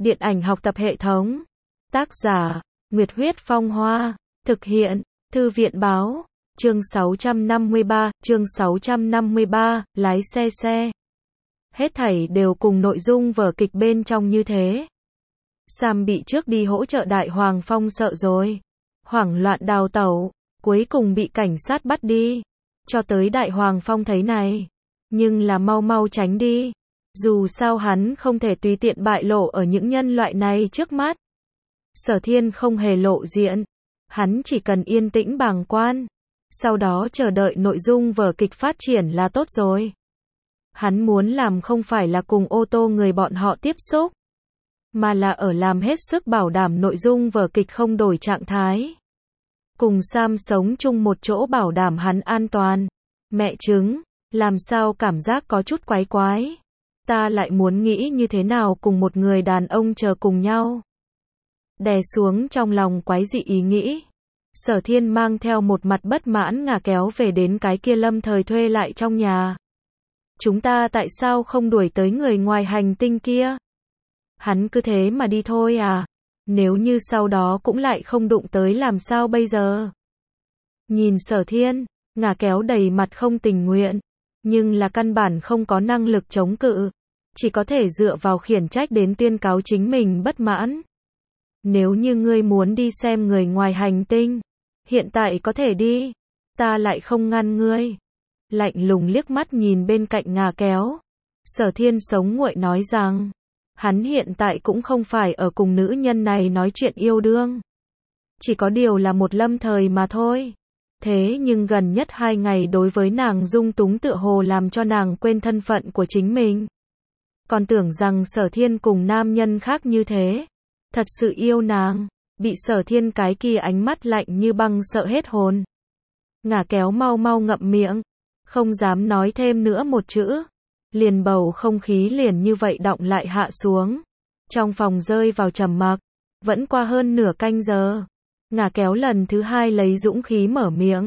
Điện ảnh học tập hệ thống. Tác giả, Nguyệt Huyết Phong Hoa. Thực hiện, Thư viện Báo. Chương 653, lái xe. Hết thảy đều cùng nội dung vở kịch bên trong như thế. Sam bị trước đi hỗ trợ Đại Hoàng Phong sợ rồi. Hoảng loạn đào tẩu, cuối cùng bị cảnh sát bắt đi. Cho tới Đại Hoàng Phong thấy này. Nhưng là mau tránh đi. Dù sao hắn không thể tùy tiện bại lộ ở những nhân loại này trước mắt. Sở Thiên không hề lộ diện. Hắn chỉ cần yên tĩnh bàng quan. Sau đó chờ đợi nội dung vở kịch phát triển là tốt rồi. Hắn muốn làm không phải là cùng ô tô người bọn họ tiếp xúc, mà là ở làm hết sức bảo đảm nội dung vở kịch không đổi trạng thái. Cùng Sam sống chung một chỗ bảo đảm hắn an toàn. Mẹ chứng, làm sao cảm giác có chút quái quái. Ta lại muốn nghĩ như thế nào cùng một người đàn ông chờ cùng nhau. Đè xuống trong lòng quái dị ý nghĩ. Sở Thiên mang theo một mặt bất mãn ngả kéo về đến cái kia lâm thời thuê lại trong nhà. Chúng ta tại sao không đuổi tới người ngoài hành tinh kia? Hắn cứ thế mà đi thôi à? Nếu như sau đó cũng lại không đụng tới làm sao bây giờ? Nhìn Sở Thiên, ngả kéo đầy mặt không tình nguyện, nhưng là căn bản không có năng lực chống cự, chỉ có thể dựa vào khiển trách đến tuyên cáo chính mình bất mãn. Nếu như ngươi muốn đi xem người ngoài hành tinh, hiện tại có thể đi, ta lại không ngăn ngươi. Lạnh lùng liếc mắt nhìn bên cạnh ngả kéo. Sở Thiên sống nguội nói rằng, hắn hiện tại cũng không phải ở cùng nữ nhân này nói chuyện yêu đương. Chỉ có điều là một lâm thời mà thôi. Thế nhưng gần nhất 2 ngày đối với nàng dung túng tựa hồ làm cho nàng quên thân phận của chính mình. Còn tưởng rằng Sở Thiên cùng nam nhân khác như thế. Thật sự yêu nàng. Bị Sở Thiên cái kia ánh mắt lạnh như băng sợ hết hồn. Ngả kéo mau ngậm miệng. Không dám nói thêm nữa một chữ. Liền bầu không khí liền như vậy đọng lại hạ xuống. Trong phòng rơi vào trầm mặc. Vẫn qua hơn nửa canh giờ. Ngả kéo lần thứ 2 lấy dũng khí mở miệng.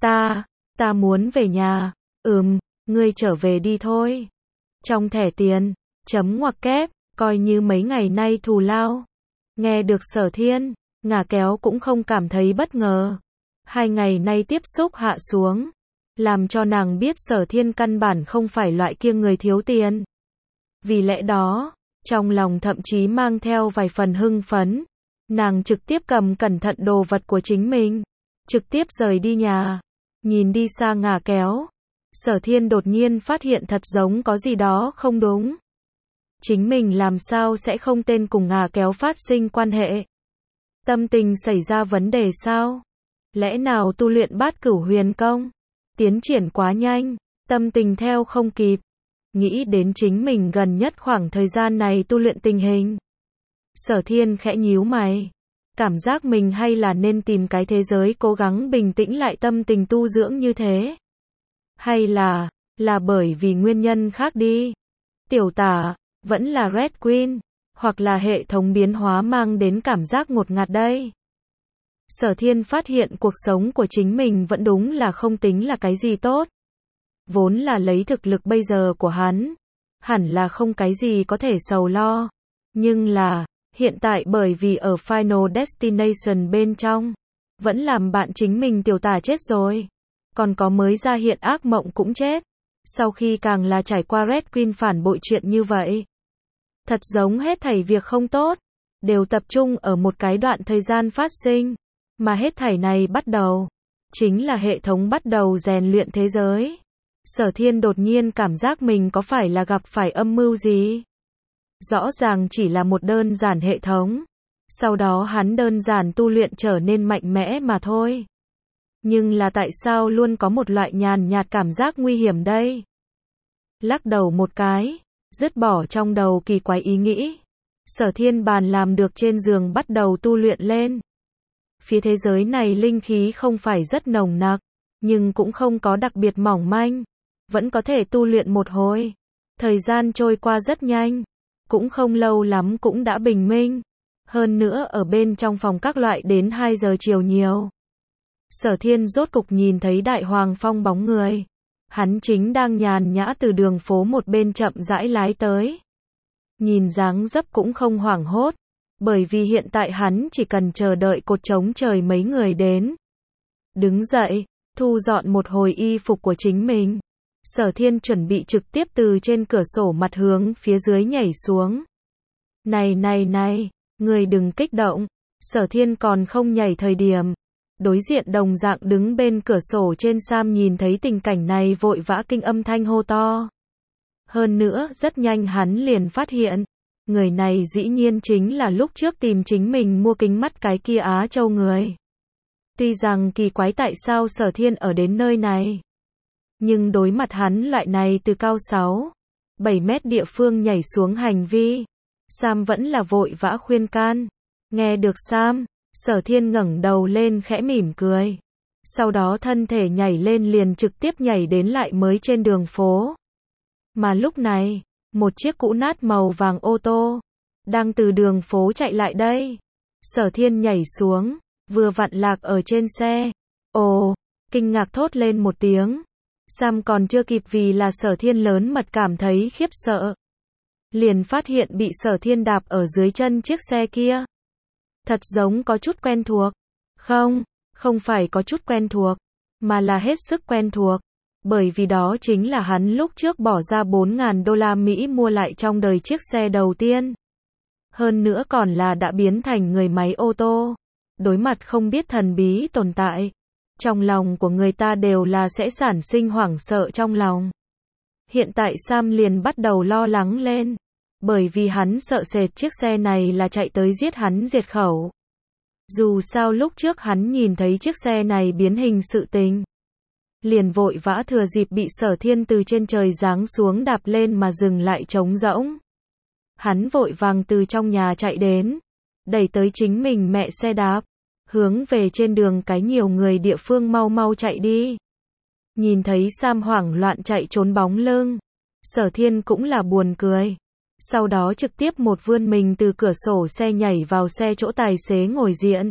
Ta muốn về nhà. Ngươi trở về đi thôi. Trong thẻ tiền, chấm ngoặc kép, coi như mấy ngày nay thù lao. Nghe được Sở Thiên, ngả kéo cũng không cảm thấy bất ngờ. 2 ngày nay tiếp xúc hạ xuống. Làm cho nàng biết Sở Thiên căn bản không phải loại kia người thiếu tiền. Vì lẽ đó, trong lòng thậm chí mang theo vài phần hưng phấn. Nàng trực tiếp cầm cẩn thận đồ vật của chính mình. Trực tiếp rời đi nhà. Nhìn đi xa ngả kéo. Sở Thiên đột nhiên phát hiện thật giống có gì đó không đúng. Chính mình làm sao sẽ không tên cùng ngả kéo phát sinh quan hệ. Tâm tình xảy ra vấn đề sao? Lẽ nào tu luyện Bát Cửu Huyền Công? Tiến triển quá nhanh, tâm tình theo không kịp. Nghĩ đến chính mình gần nhất khoảng thời gian này tu luyện tình hình. Sở Thiên khẽ nhíu mày. Cảm giác mình hay là nên tìm cái thế giới cố gắng bình tĩnh lại tâm tình tu dưỡng như thế. Hay là bởi vì nguyên nhân khác đi. Tiểu tả, vẫn là Red Queen, hoặc là hệ thống biến hóa mang đến cảm giác ngột ngạt đây. Sở Thiên phát hiện cuộc sống của chính mình vẫn đúng là không tính là cái gì tốt. Vốn là lấy thực lực bây giờ của hắn, hẳn là không cái gì có thể sầu lo. Nhưng là, hiện tại bởi vì ở Final Destination bên trong, vẫn làm bạn chính mình tiểu tả chết rồi. Còn có mới ra hiện ác mộng cũng chết. Sau khi càng là trải qua Red Queen phản bội chuyện như vậy. Thật giống hết thảy việc không tốt, đều tập trung ở một cái đoạn thời gian phát sinh. Mà hết thảy này bắt đầu, chính là hệ thống bắt đầu rèn luyện thế giới. Sở Thiên đột nhiên cảm giác mình có phải là gặp phải âm mưu gì? Rõ ràng chỉ là một đơn giản hệ thống. Sau đó hắn đơn giản tu luyện trở nên mạnh mẽ mà thôi. Nhưng là tại sao luôn có một loại nhàn nhạt cảm giác nguy hiểm đây? Lắc đầu một cái, dứt bỏ trong đầu kỳ quái ý nghĩ. Sở Thiên bàn làm được trên giường bắt đầu tu luyện lên. Phía thế giới này linh khí không phải rất nồng nặc, nhưng cũng không có đặc biệt mỏng manh. Vẫn có thể tu luyện một hồi. Thời gian trôi qua rất nhanh. Cũng không lâu lắm cũng đã bình minh. Hơn nữa ở bên trong phòng các loại đến 2 giờ chiều nhiều. Sở Thiên rốt cục nhìn thấy Đại Hoàng Phong bóng người. Hắn chính đang nhàn nhã từ đường phố một bên chậm rãi lái tới. nhìn dáng dấp cũng không hoảng hốt, bởi vì hiện tại hắn chỉ cần chờ đợi cột trống trời mấy người đến. Đứng dậy, thu dọn một hồi y phục của chính mình. Sở Thiên chuẩn bị trực tiếp từ trên cửa sổ mặt hướng phía dưới nhảy xuống. Này, người đừng kích động. Sở Thiên còn không nhảy thời điểm. Đối diện đồng dạng đứng bên cửa sổ trên Sam nhìn thấy tình cảnh này vội vã kinh âm thanh hô to. Hơn nữa, rất nhanh hắn liền phát hiện. Người này dĩ nhiên chính là lúc trước tìm chính mình mua kính mắt cái kia Á Châu người. Tuy rằng kỳ quái tại sao Sở Thiên ở đến nơi này. Nhưng đối mặt hắn loại này từ cao 6-7 mét địa phương nhảy xuống hành vi. Sam vẫn là vội vã khuyên can. Nghe được Sam, Sở Thiên ngẩng đầu lên khẽ mỉm cười. Sau đó thân thể nhảy lên liền trực tiếp nhảy đến lại mới trên đường phố. Mà lúc này, một chiếc cũ nát màu vàng ô tô đang từ đường phố chạy lại đây. Sở Thiên nhảy xuống, vừa vặn lạc ở trên xe. Ồ, kinh ngạc thốt lên một tiếng. Sam còn chưa kịp vì là Sở Thiên lớn mật cảm thấy khiếp sợ. Liền phát hiện bị Sở Thiên đạp ở dưới chân chiếc xe kia. Thật giống có chút quen thuộc. Không phải có chút quen thuộc, mà là hết sức quen thuộc. Bởi vì đó chính là hắn lúc trước bỏ ra 4.000 đô la Mỹ mua lại trong đời chiếc xe đầu tiên. Hơn nữa còn là đã biến thành người máy ô tô. Đối mặt không biết thần bí tồn tại. Trong lòng của người ta đều là sẽ sản sinh hoảng sợ trong lòng. Hiện tại Sam liền bắt đầu lo lắng lên. Bởi vì hắn sợ sệt chiếc xe này là chạy tới giết hắn diệt khẩu. Dù sao lúc trước hắn nhìn thấy chiếc xe này biến hình sự tình. Liền vội vã thừa dịp bị Sở Thiên từ trên trời giáng xuống đạp lên mà dừng lại trống rỗng. Hắn vội vàng từ trong nhà chạy đến. Đẩy tới chính mình mẹ xe đạp. Hướng về trên đường cái nhiều người địa phương mau mau chạy đi. Nhìn thấy Sam hoảng loạn chạy trốn bóng lưng. Sở Thiên cũng là buồn cười. Sau đó trực tiếp một vươn mình từ cửa sổ xe nhảy vào xe chỗ tài xế ngồi diện.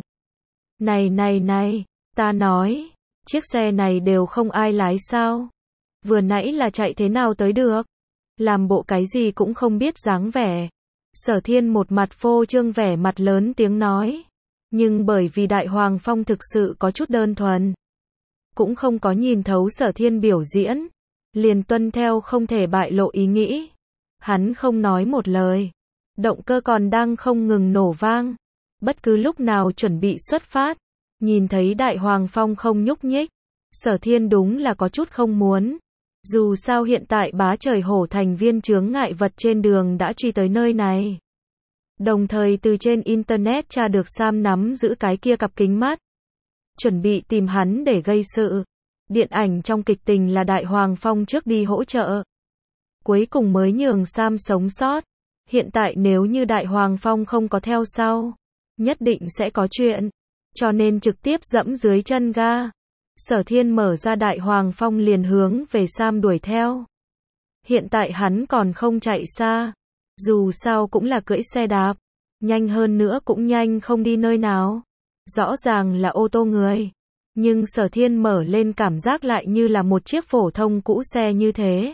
Này, ta nói, chiếc xe này đều không ai lái sao? Vừa nãy là chạy thế nào tới được? Làm bộ cái gì cũng không biết dáng vẻ. Sở Thiên một mặt phô trương vẻ mặt lớn tiếng nói. Nhưng bởi vì Đại Hoàng Phong thực sự có chút đơn thuần. Cũng không có nhìn thấu Sở Thiên biểu diễn. Liền tuân theo không thể bại lộ ý nghĩ. Hắn không nói một lời. Động cơ còn đang không ngừng nổ vang. Bất cứ lúc nào chuẩn bị xuất phát. Nhìn thấy Đại Hoàng Phong không nhúc nhích. Sở Thiên đúng là có chút không muốn. Dù sao hiện tại bá trời hổ thành viên chướng ngại vật trên đường đã truy tới nơi này. Đồng thời từ trên internet tra được Sam nắm giữ cái kia cặp kính mắt. Chuẩn bị tìm hắn để gây sự. Điện ảnh trong kịch tình là Đại Hoàng Phong trước đi hỗ trợ. Cuối cùng mới nhường Sam sống sót. Hiện tại nếu như Đại Hoàng Phong không có theo sau, nhất định sẽ có chuyện. Cho nên trực tiếp dẫm dưới chân ga. Sở Thiên mở ra Đại Hoàng Phong liền hướng về Sam đuổi theo. Hiện tại hắn còn không chạy xa. Dù sao cũng là cưỡi xe đạp. Nhanh hơn nữa cũng nhanh không đi nơi nào. Rõ ràng là ô tô người. Nhưng Sở Thiên mở lên cảm giác lại như là một chiếc phổ thông cũ xe như thế.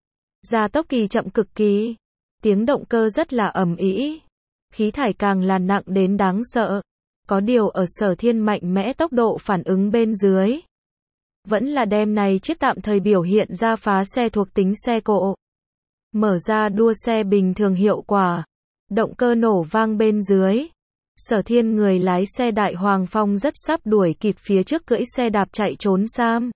Gia tốc kỳ chậm cực kỳ. Tiếng động cơ rất là ầm ĩ. Khí thải càng là nặng đến đáng sợ. Có điều ở Sở Thiên mạnh mẽ tốc độ phản ứng bên dưới. Vẫn là đem này chiếc tạm thời biểu hiện ra phá xe thuộc tính xe cộ. Mở ra đua xe bình thường hiệu quả. Động cơ nổ vang bên dưới. Sở Thiên người lái xe Đại Hoàng Phong rất sắp đuổi kịp phía trước cưỡi xe đạp chạy trốn Sam.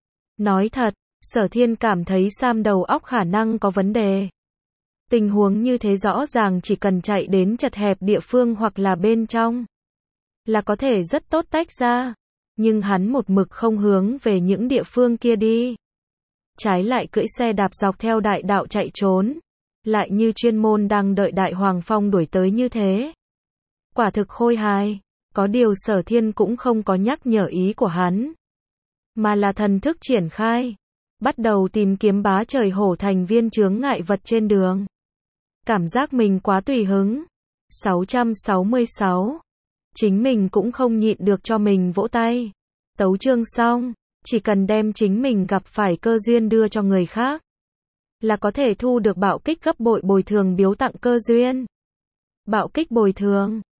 Nói thật, Sở Thiên cảm thấy Sam đầu óc khả năng có vấn đề. Tình huống như thế rõ ràng chỉ cần chạy đến chật hẹp địa phương hoặc là bên trong. Là có thể rất tốt tách ra. Nhưng hắn một mực không hướng về những địa phương kia đi. Trái lại cưỡi xe đạp dọc theo đại đạo chạy trốn. Lại như chuyên môn đang đợi Đại Hoàng Phong đuổi tới như thế. Quả thực khôi hài. Có điều Sở Thiên cũng không có nhắc nhở ý của hắn. Mà là thần thức triển khai. Bắt đầu tìm kiếm bá trời hổ thành viên chướng ngại vật trên đường. Cảm giác mình quá tùy hứng. 666. Chính mình cũng không nhịn được cho mình vỗ tay. Tấu chương xong. Chỉ cần đem chính mình gặp phải cơ duyên đưa cho người khác. là có thể thu được bạo kích gấp bội bồi thường biếu tặng cơ duyên. Bạo kích bồi thường